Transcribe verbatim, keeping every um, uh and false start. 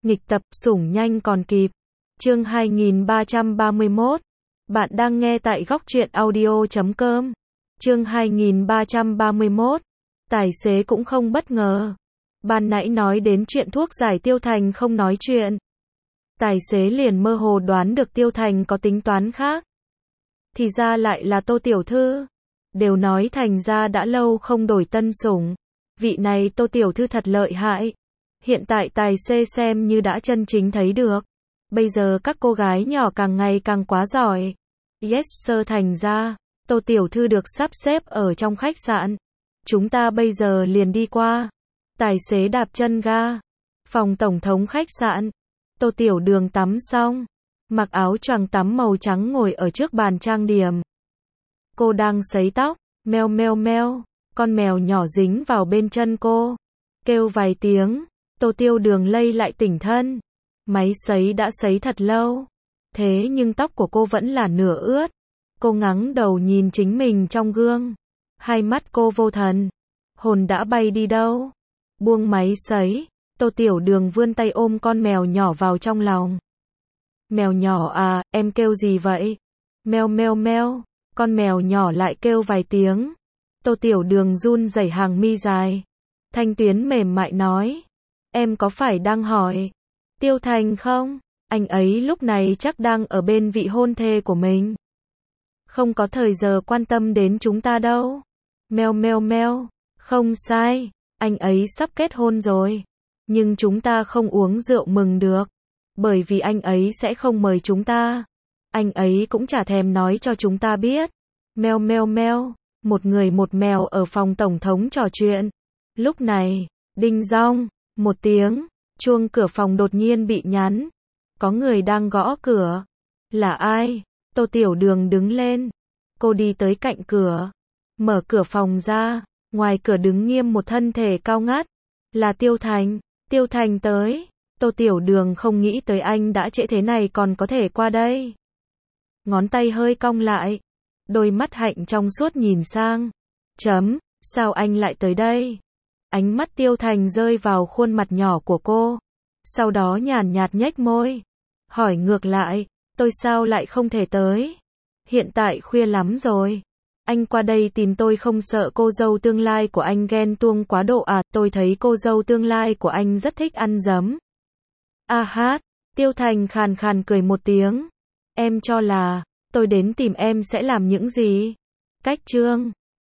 Nghịch tập, sủng nhanh còn kịp. Chương hai nghìn ba trăm ba mươi mốt. Bạn đang nghe tại góc truyện audio chấm com. Chương hai nghìn ba trăm ba mươi mốt. Tài xế cũng không bất ngờ. Ban nãy nói đến chuyện thuốc giải Tiêu Thành không nói chuyện. Tài xế liền mơ hồ đoán được Tiêu Thành có tính toán khác. Thì ra lại là Tô Tiểu Thư. Đều nói Thành gia đã lâu không đổi tân sủng. Vị này Tô Tiểu Thư thật lợi hại. Hiện tại tài xế xem như đã chân chính thấy được. Bây giờ các cô gái nhỏ càng ngày càng quá giỏi. Yes sir, Thành gia, Tô Tiểu Thư được sắp xếp ở trong khách sạn. Chúng ta bây giờ liền đi qua. Tài xế đạp chân ga. Phòng tổng thống khách sạn. Tô Tiểu Đường tắm xong. Mặc áo choàng tắm màu trắng ngồi ở trước bàn trang điểm. Cô đang sấy tóc. Meo meo meo. Con mèo nhỏ dính vào bên chân cô. Kêu vài tiếng. Tô Tiểu Đường lay lại tỉnh thân. Máy sấy đã sấy thật lâu. Thế nhưng tóc của cô vẫn là nửa ướt. Cô ngẩng đầu nhìn chính mình trong gương. Hai mắt cô vô thần. Hồn đã bay đi đâu? Buông máy sấy. Tô Tiểu Đường vươn tay ôm con mèo nhỏ vào trong lòng. Mèo nhỏ à, em kêu gì vậy? Meo meo meo. Con mèo nhỏ lại kêu vài tiếng. Tô Tiểu Đường run rẩy hàng mi dài. Thanh tuyến mềm mại nói. Em có phải đang hỏi Tiêu Thành không? Anh ấy lúc này chắc đang ở bên vị hôn thê của mình. Không có thời giờ quan tâm đến chúng ta đâu. Meo meo meo. Không sai. Anh ấy sắp kết hôn rồi. Nhưng chúng ta không uống rượu mừng được. Bởi vì anh ấy sẽ không mời chúng ta. Anh ấy cũng chả thèm nói cho chúng ta biết. Meo meo meo. Một người một mèo ở phòng tổng thống trò chuyện. Lúc này, đinh dong, một tiếng, chuông cửa phòng đột nhiên bị nhắn. Có người đang gõ cửa. Là ai? Tô Tiểu Đường đứng lên. Cô đi tới cạnh cửa. Mở cửa phòng ra. Ngoài cửa đứng nghiêm một thân thể cao ngất. Là Tiêu Thành. Tiêu Thành tới. Tô Tiểu Đường không nghĩ tới anh đã trễ thế này còn có thể qua đây. Ngón tay hơi cong lại. Đôi mắt hạnh trong suốt nhìn sang. Chấm, sao anh lại tới đây? Ánh mắt Tiêu Thành rơi vào khuôn mặt nhỏ của cô. Sau đó nhàn nhạt nhếch môi. Hỏi ngược lại, tôi sao lại không thể tới? Hiện tại khuya lắm rồi. Anh qua đây tìm tôi không sợ cô dâu tương lai của anh ghen tuông quá độ à? Tôi thấy cô dâu tương lai của anh rất thích ăn giấm. A hát, Tiêu Thành khàn khàn cười một tiếng. Em cho là, tôi đến tìm em sẽ làm những gì? Cách chương